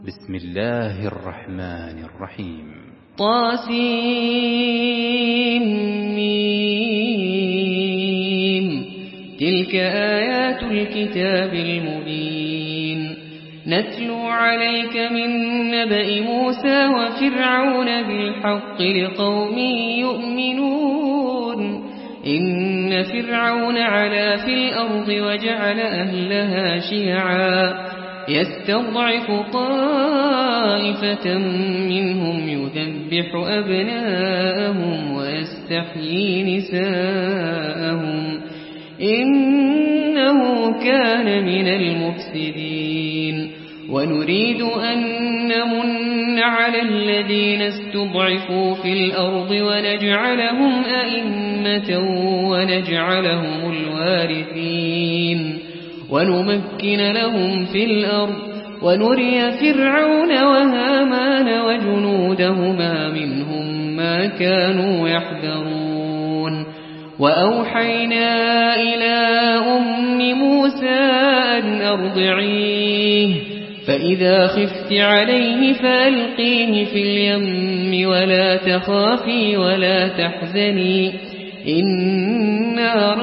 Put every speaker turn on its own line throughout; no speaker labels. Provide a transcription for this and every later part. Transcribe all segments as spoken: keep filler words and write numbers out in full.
بسم الله الرحمن الرحيم.
طاسيم. تلك آيات الكتاب المبين. نتلو عليك من نبأ موسى وفرعون بالحق لقوم يؤمنون. إن فرعون علا في الأرض وجعل أهلها شيعا يستضعف طائفة منهم يذبح أبناءهم ويستحيي نساءهم إنه كان من المفسدين. ونريد أن نمن على الذين استضعفوا في الأرض ونجعلهم أئمة ونجعلهم الوارثين ونمكن لهم في الأرض ونري فرعون وهامان وجنودهما منهم ما كانوا يحذرون. وأوحينا إلى أم موسى أن أرضعيه فإذا خفت عليه فألقيه في اليم ولا تخافي ولا تحزني إنا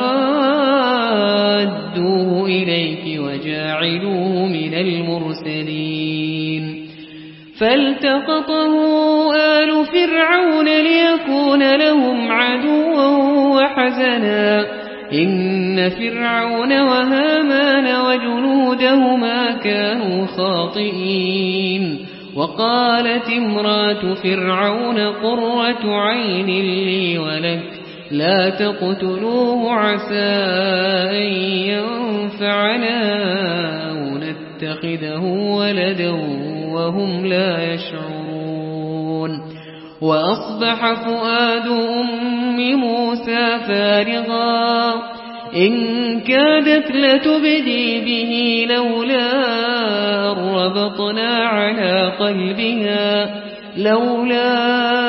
رادوه إليك وجاعلوه من المرسلين. فالتقطه آل فرعون ليكون لهم عدوا وحزنا إن فرعون وهامان وجنودهما كانوا خاطئين. وقالت امرأة فرعون قرة عين لي ولك لا تقتلوه عسى أن ينفعنا أو نتخذه ولدا وهم لا يشعرون. وأصبح فؤاد أم موسى فارغا إن كادت لتبدي به لولا ربطنا على قلبها لولا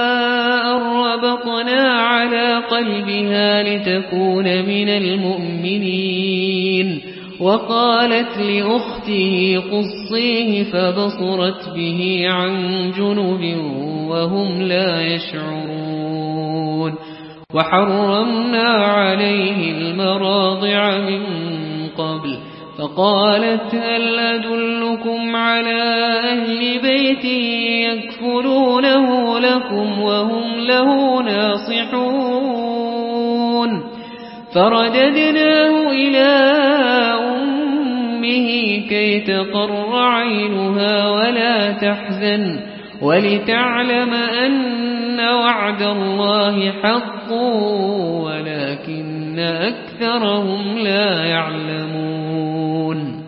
ربطنا على قلبها لتكون من المؤمنين. وقالت لأخته قصيه فبصرت به عن جنب وهم لا يشعرون. وحرمنا عليه المراضع من قبل فقالت هل أدلكم على أهل بيت يكفلونه لكم وهم له ناصحون. فرددناه إلى أمه كي تقر عينها ولا تحزن ولتعلم أن وعد الله حق ولكن أكثرهم لا يعلمون.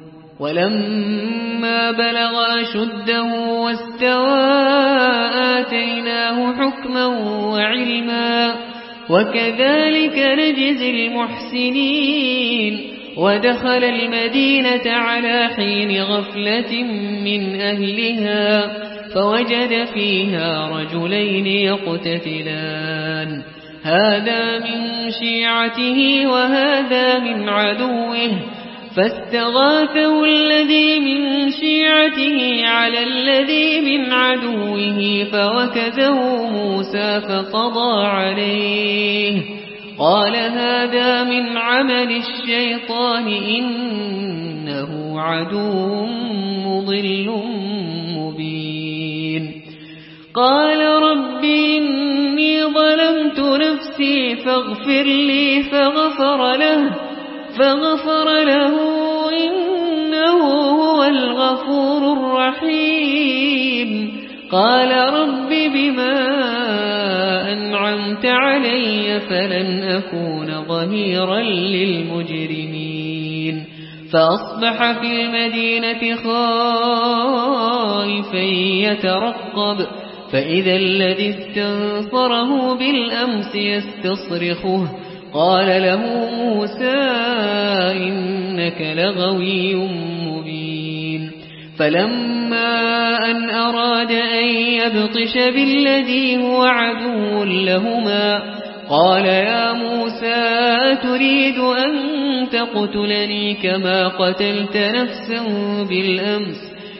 ولما بلغ أشده واستوى آتيناه حكما وعلما وكذلك نجزي المحسنين. ودخل المدينة على حين غفلة من أهلها فوجد فيها رجلين يقتتلان هذا من شيعته وهذا من عدوه فاستغاثه الذي من شيعته على الذي من عدوه فوكزه موسى فقضى عليه قال هذا من عمل الشيطان إنه عدو مضل مبين. قال رب إني ظلمت نفسي فاغفر لي فغفر له فغفر له إنه هو الغفور الرحيم. قال رب بما أنعمت علي فلن أكون ظهيرا للمجرمين. فأصبح في المدينة خائفا يترقب فإذا الذي استنصره بالأمس يستصرخه قال له موسى إنك لغوي مبين. فلما أن أراد أن يبطش بالذي هو عدو لهما قال يا موسى تريد أن تقتلني كما قتلت نفسا بالأمس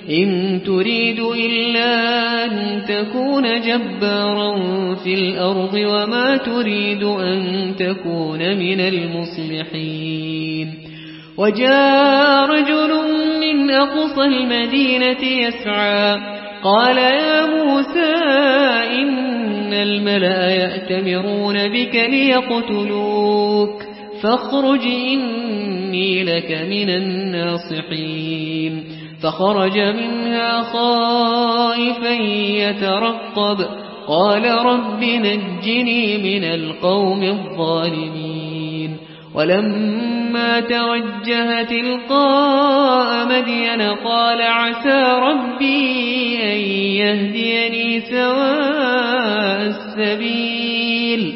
إن تريد إلا أن تكون جبارا في الأرض وما تريد أن تكون من المصلحين. وجاء رجل من أقصى المدينة يسعى قال يا موسى إن الملأ يأتمرون بك ليقتلوك فاخرج إني لك من الناصحين. فخرج منها خائفا يترقب قال رب نجني من القوم الظالمين. ولما توجه تلقاء مدين قال عسى ربي أن يهديني سواء السبيل.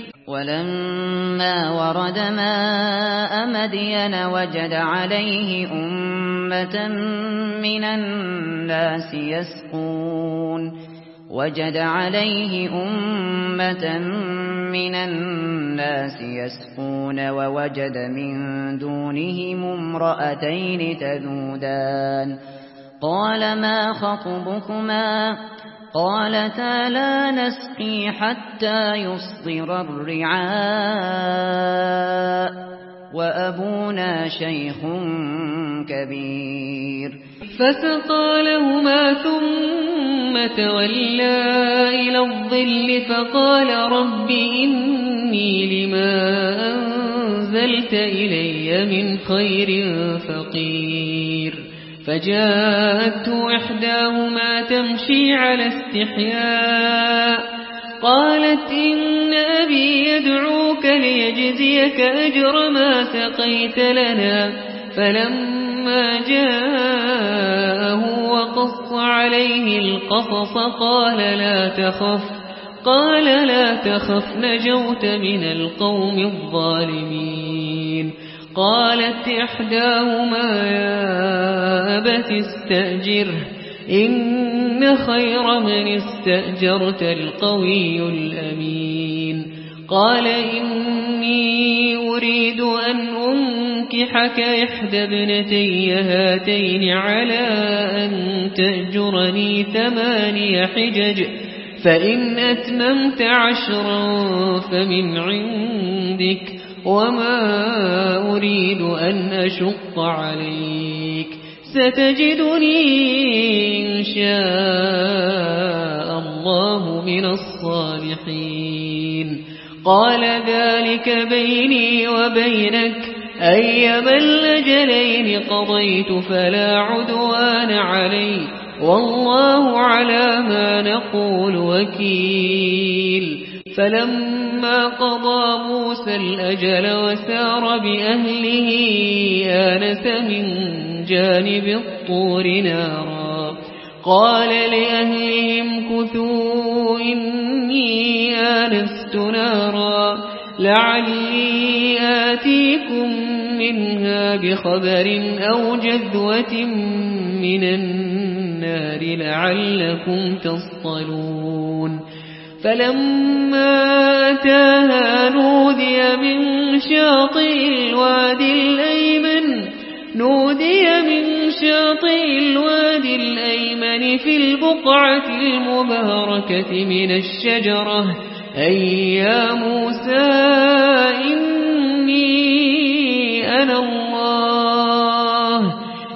ولما ورد ماء مدين وجد عليه أمة من الناس يسقون وجد عليه أمة من الناس يسقون ووجد من دونهم امرأتين تذودان قال ما خطبكما قالتا لا نسقي حتى يصدر الرعاء وأبونا شيخ كبير.
فسقى لهما ثم تولى إلى الظل فقال رب إني لما أنزلت إلي من خير فقير. فجاءته إحداهما تمشي على استحياء قالت إن أبي يدعوك ليجزيك أجر ما سقيت لنا. فلما جاءه وقص عليه القصص قال لا تخف قال لا تخف نجوت من القوم الظالمين. قالت إحداهما يا أبت استأجره إن خير من استأجرت القوي الأمين. قال إني أريد أن أنكحك إحدى ابنتي هاتين على أن تأجرني ثماني حجج فإن أتممت عشرا فمن عندك وما أريد أن أشق عليك ستجدني إن شاء الله من الصالحين. قال ذلك بيني وبينك أيما الأجلين قضيت فلا عدوان علي والله على ما نقول وكيل. فلما قضى موسى الأجل وسار بأهله آنس من جانب الطور نارا قال لأهلهم كثوا إني آنست نارا لعلي آتيكم منها بخبر أو جذوة من النار لعلكم تصطلون. فلما أتاها نودي من شاطئ الوادي الأيمن نودي من شاطئ الوادي الأيمن في البقعة المباركة من الشجرة أي يا موسى إني أنا الله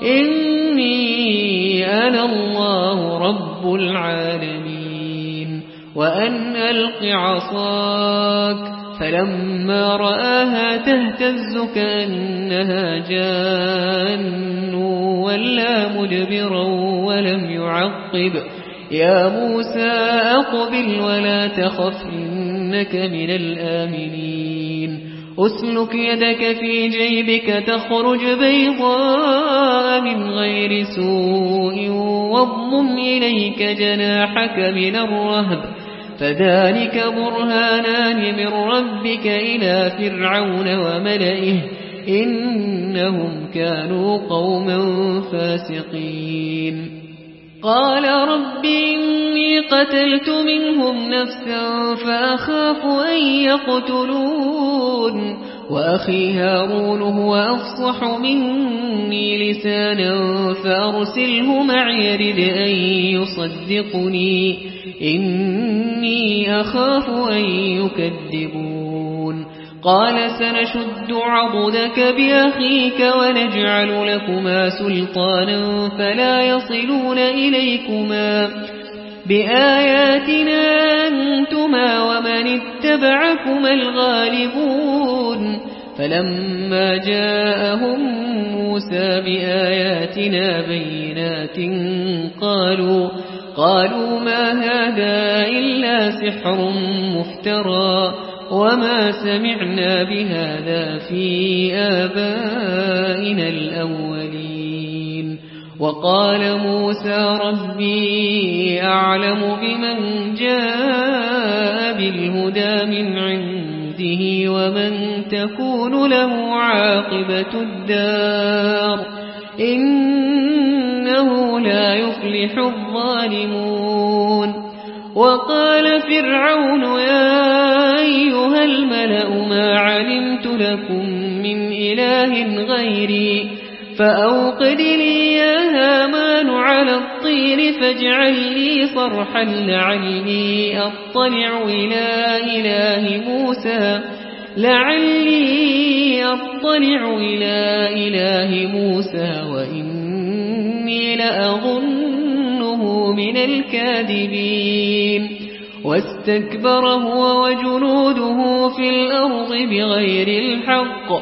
إني أنا الله رب العالمين وأن ألق عصاك. فلما رآها تهتز كأنها جان ولا مدبرا ولم يعقب يا موسى أقبل ولا تخف إنك من الآمنين. أسلك يدك في جيبك تخرج بيضاء من غير سوء واضمم إليك جناحك من الرهب فذلك برهانان من ربك إلى فرعون وملئه إنهم كانوا قوما فاسقين. قال رب إني قتلت منهم نفسا فأخاف أن يقتلون وأخي هارون هو أفصح مني لسانا فأرسله معي يرد أن يصدقني إني أخاف أن يكذبون قال سنشد عضدك بأخيك ونجعل لكما سلطانا فلا يصلون إليكما بآياتنا أنتما ومن اتبعكما الغالبون فلما جاءهم موسى بآياتنا بينات قالوا قالوا ما هذا إلا سحر مفترى وما سمعنا بهذا في آبائنا الأولين وقال موسى ربي أعلم بمن جاء بالهدى من عنده ومن تكون له عاقبة الدار إنه لا يفلح الظالمون وقال فرعون يا أيها الملأ ما علمت لكم من إله غيري فأوقد لي يا هامان على الطين فاجعل لي صرحا لعلي أطلع إلى إله موسى لعلي أطلع إلى إله موسى وإني لأظنه من الكاذبين واستكبر هو وجنوده في الأرض بغير الحق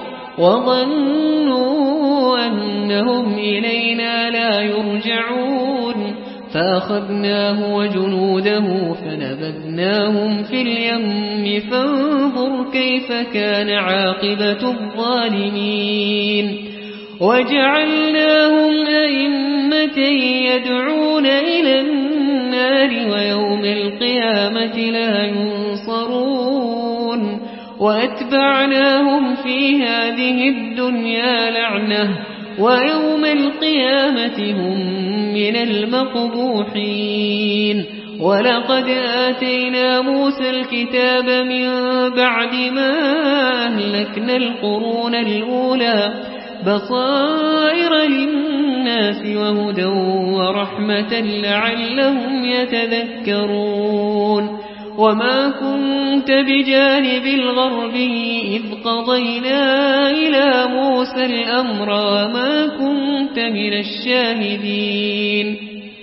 وظنوا أنهم إلينا لا يرجعون فأخذناه وجنوده فنبذناهم في اليم فانظر كيف كان عاقبة الظالمين وجعلناهم أئمة يدعون إلى النار ويوم القيامة لا ينصرون وأتبعناهم في هذه الدنيا لعنة ويوم القيامة هم من المقبوحين ولقد آتينا موسى الكتاب من بعد ما أهلكنا القرون الأولى بصائر للناس وهدى ورحمة لعلهم يتذكرون وما كنت بجانب الغربي إذ قضينا إلى موسى الأمر وما كنت من الشاهدين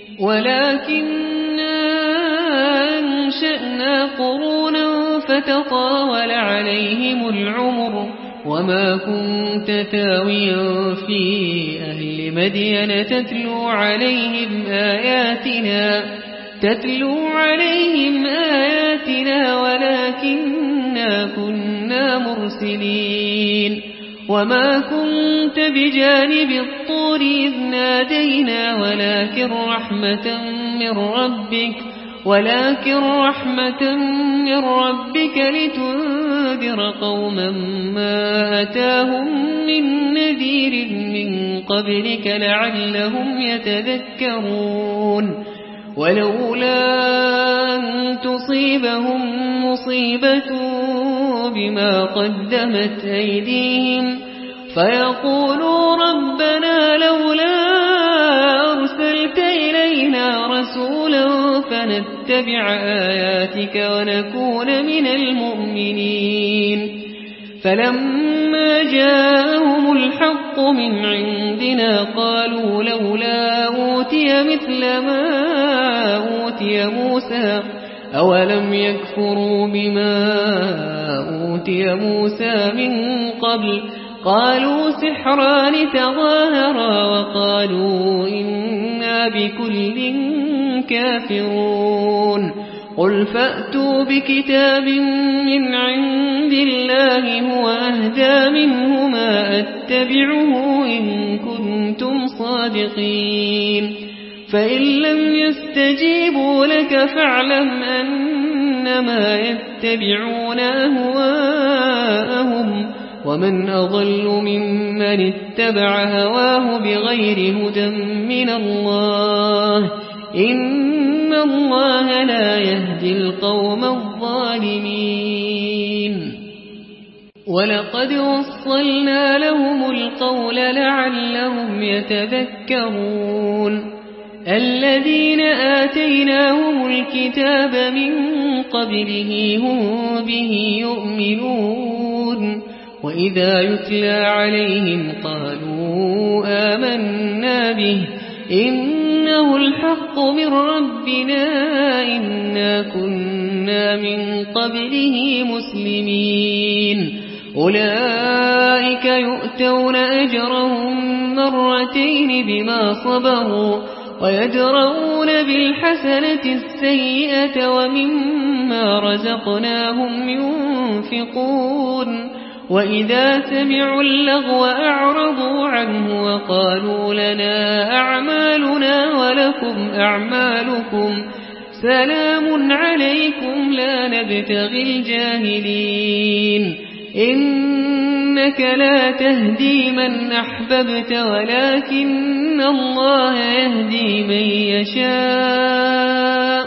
ولكننا أنشأنا قرونا فتطاول عليهم العمر وما كنت تاويا في أهل مدين تتلو عليهم آياتنا تتلو عليهم آياتنا ولكننا كنا مرسلين وما كنت بجانب الطور إذ نادينا ولكن رحمة من ربك ولكن رحمة من ربك لتنذر قوما ما أتاهم من نذير من قبلك لعلهم يتذكرون ولولا أن تصيبهم مصيبة بما قدمت أيديهم فيقولوا ربنا لولا أرسلت إلينا رسولا فنتبع آياتك ونكون من المؤمنين فلما جاءهم الحق من عندنا قالوا لولا أوتي مثل ما أوتي موسى أولم يكفروا بما أوتي موسى من قبل قالوا سحران تظاهرا وقالوا إنا بكل كافرون قل فأتوا بكتاب من عند الله هو أهدى منهما أتبعه إن كنتم صادقين فإن لم يستجيبوا لك فاعلم أنما يتبعون أهواءهم ومن أضل ممن اتبع هواه بغير هدى من الله إن الله لا يهدي القوم الظالمين ولقد وصلنا لهم القول لعلهم يتذكرون الذين آتيناهم الكتاب من قبله هم به يؤمنون وإذا يتلى عليهم قالوا آمنا به إنه الحق من ربنا إنا كنا من قبله مسلمين أولئك يؤتون أجرهم مرتين بما صبروا ويدرؤون بالحسنة السيئة ومما رزقناهم ينفقون وإذا سمعوا اللغو أعرضوا عنه وقالوا لنا أعمالنا ولكم أعمالكم سلام عليكم لا نبتغي الجاهلين إنك لا تهدي من أحببت ولكن الله يهدي من يشاء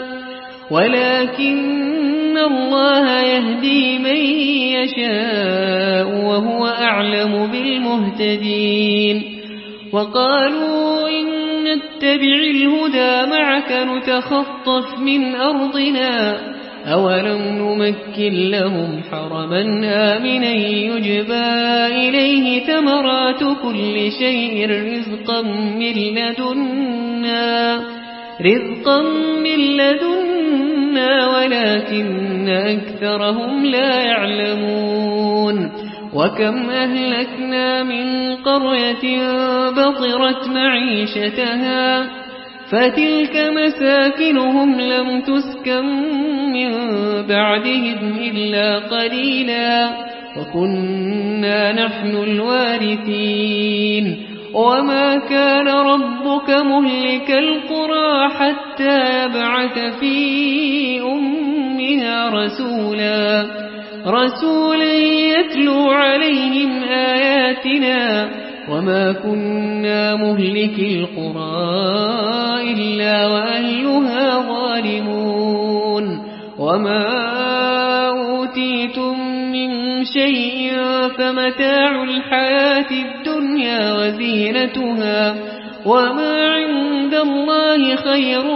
ولكن الله يهدي من يشاء وهو أعلم بالمهتدين وقالوا إن نتبع الهدى معك نتخطف من أرضنا أولم نمكن لهم حرما آمنا يجبى إليه ثمرات كل شيء رزقا من لدنا رزقا من لدنا ولكن أكثرهم لا يعلمون وكم أهلكنا من قرية بطرت معيشتها فتلك مساكنهم لم تسكن من بعدهم إلا قليلا وكنا نحن الوارثين وما كان ربك مهلك القرى حتى يبعث في أمها رسولا رسولا يتلو عليهم آياتنا وما كنا مهلك القرى إلا وأهلها ظالمون وما أوتيتم من شيء فمتاع الحياة الدنيا وزينتها وما عند الله خير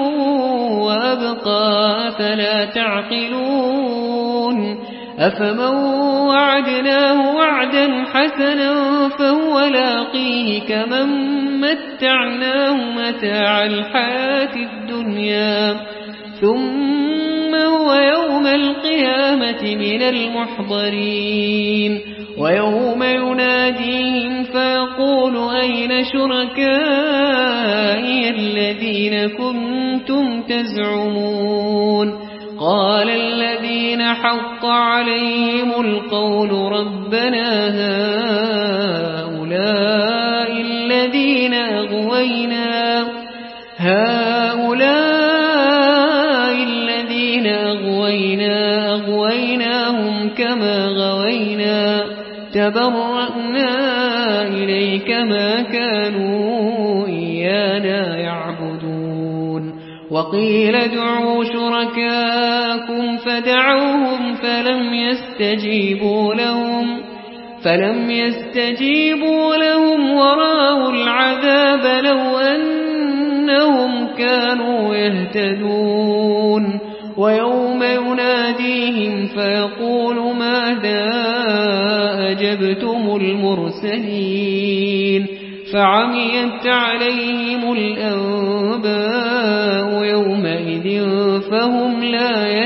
وأبقى فلا تعقلون أفمن وعدناه وعدا حسنا فهو لاقيه كمن متعناه متاع الحياة الدنيا ثم هو يوم القيامة من المحضرين ويوم يناديهم فيقول أين شركائي الذين كنتم تزعمون قال الذين حق عليهم القول ربنا هؤلاء الذين أغوينا هؤلاء الذين أغوينا أغويناهم كما غوينا تبرأنا إليك ما كانوا إيانا يعبدون وقيل ادعوا شركاءكم فدعوهم فلم يستجيبوا لهم فلم يستجيبوا لهم ورأوا العذاب لو أنهم كانوا يهتدون ويوم يناديهم فيقول ماذا أجبتم المرسلين فعميت عليهم الأنباء يومئذ فهم لا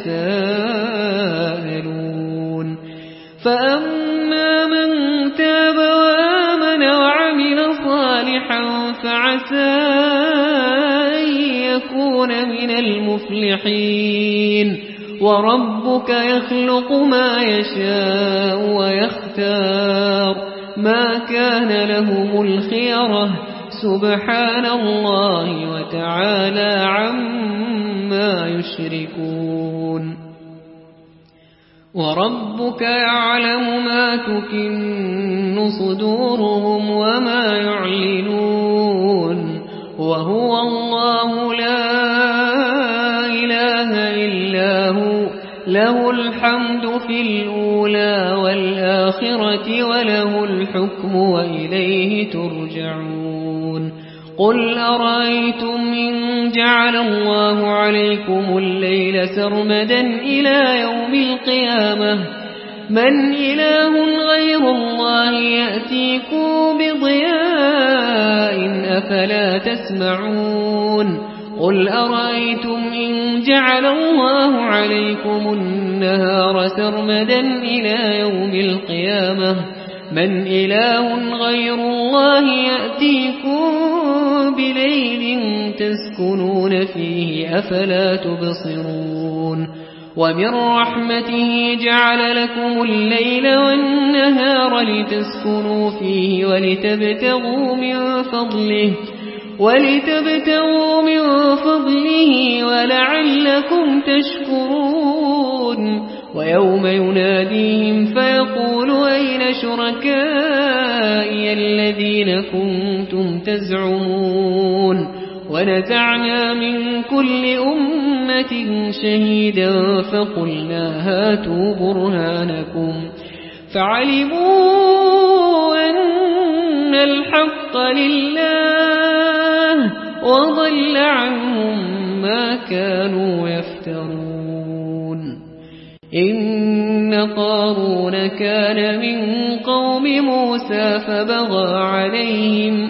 يتساءلون فأما من تاب وآمن وعمل صالحا فعسى أن يكون من المفلحين وربك يخلق ما يشاء ويختار ما كان لهم الخيرة سبحان الله وتعالى عما يشركون وربك يعلم ما تكن صدورهم وما يعلنون وهو الله لا إله إلا هو له الحمد في الأولى والآخرة الآخرة وله الحكم وإليه ترجعون قل أرأيتم إن جعل الله عليكم الليل سرمدا إلى يوم القيامة من إله غير الله يأتيكم بضياء أفلا تسمعون قل أرأيتم إن جعل الله عليكم النهار سرمدا إلى يوم القيامة من إله غير الله يأتيكم بليل تسكنون فيه أفلا تبصرون ومن رحمته جعل لكم الليل والنهار لتسكنوا فيه ولتبتغوا من فضله ولتبتغوا من فضله ولعلكم تشكرون ويوم يناديهم فيقول أين شركائي الذين كنتم تزعمون ونزعنا من كل أمة شهيدا فقلنا هاتوا برهانكم فعلموا أن الحق لله وضل عنهم ما كانوا يفترون إن قارون كان من قوم موسى فبغى عليهم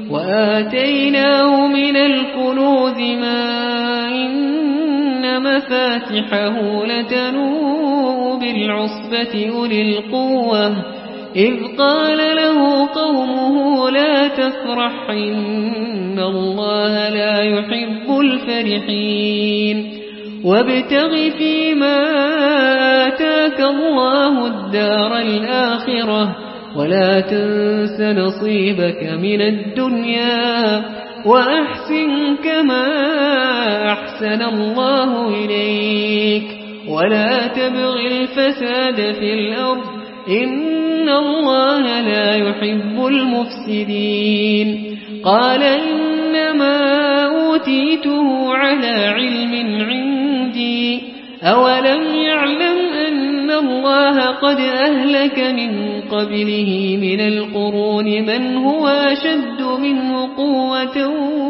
وآتيناه من الكنوز ما إن مفاتحه لتنوء بالعصبة أولي القوة إذ قال له قومه لا تفرح إن الله لا يحب الفرحين وابتغ فيما آتاك الله الدار الآخرة ولا تنس نصيبك من الدنيا وأحسن كما أحسن الله إليك ولا تبغ الفساد في الأرض إن الله لا يحب المفسدين قال إنما أوتيته على علم عندي أولم يعلم أن الله قد أهلك من قبله من القرون من هو أشد منه قوة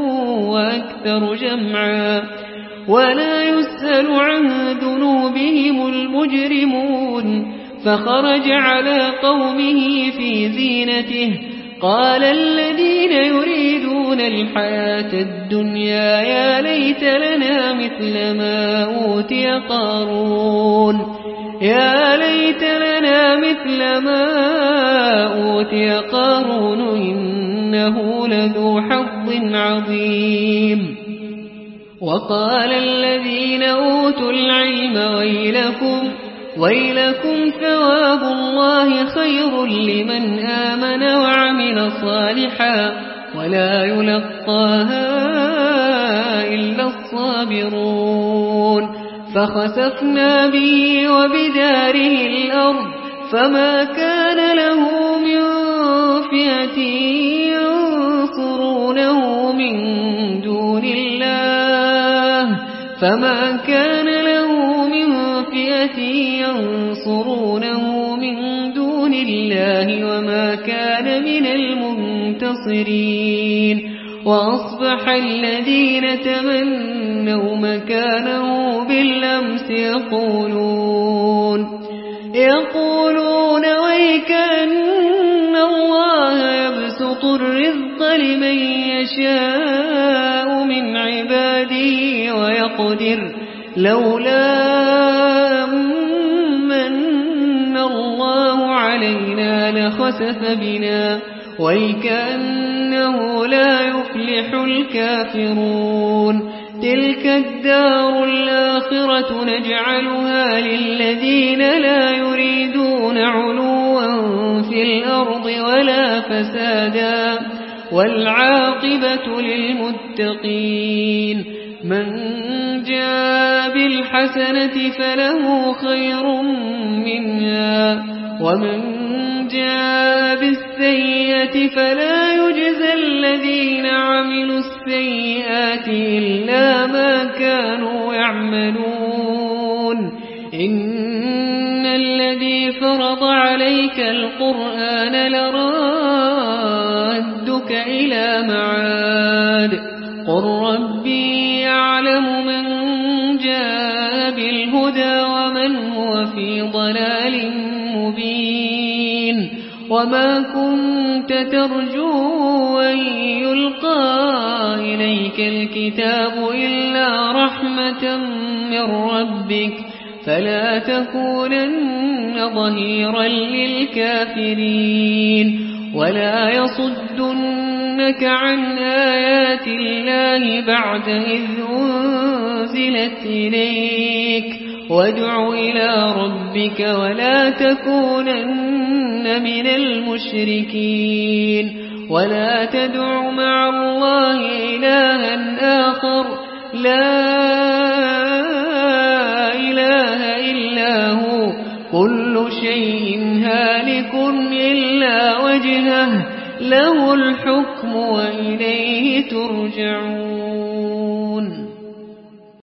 وأكثر جمعا ولا يسأل عن ذنوبهم المجرمون فخرج على قومه في زينته قال الذين يريدون الحياة الدنيا يا ليت لنا مثل ما أوتي قارون يا ليت لنا مثل ما أوتي قارون إنه لذو حظ عظيم وقال الذين أوتوا العلم ويلكم ويلكم ثواب الله خير لمن آمن وعمل صالحا ولا يلقاها إلا الصابرون فخسفنا به وبداره الأرض فما كان له من فئة ينصرونه من دون الله فما كان له من فئة ينصرونه من دون الله وما كان من المنتصرين وأصبح الذين تمنوا مكانه بالأمس يقولون يقولون ويكأن الله يبسط الرزق لمن يشاء من عباده ويقدر لولا من الله علينا لخسف بنا ويكأنه لا يفلح الكافرون تلك الدار الآخرة نجعلها للذين لا يريدون علوا في الأرض ولا فسادا والعاقبة للمتقين من جاء بالحسنة فله خير منها ومن جاء بالسيئة فلا يجزى الذين عملوا السيئات إلا ما كانوا يعملون إن الذين فرض عليك القرآن لرادك إلى معاد قل ربي يعلم من جاء بالهدى ومن هو في ضلال مبين وما كنت ترجو أن يلقى إليك الكتاب إلا رحمة من ربك فلا تكونن ظهيرا للكافرين ولا يصدنك عن آيات الله بعد إذ أنزلت إليك وادع إلى ربك ولا تكونن من المشركين ولا تدع مع الله إلها آخر لا إله إلا هو كل شيء هالك إلا وجهه له الحكم وإليه ترجعون